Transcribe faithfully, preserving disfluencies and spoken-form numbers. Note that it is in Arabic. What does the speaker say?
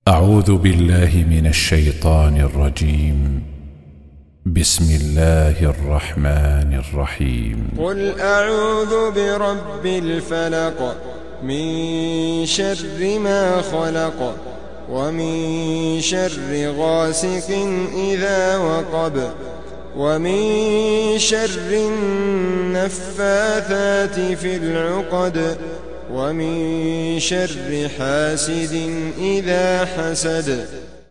أعوذ بالله من الشيطان الرجيم. بسم الله الرحمن الرحيم. قل أعوذ برب الفلق من شر ما خلق ومن شر غاسق إذا وقب ومن شر النفاثات في العقد ومن شر حاسد إذا حسد.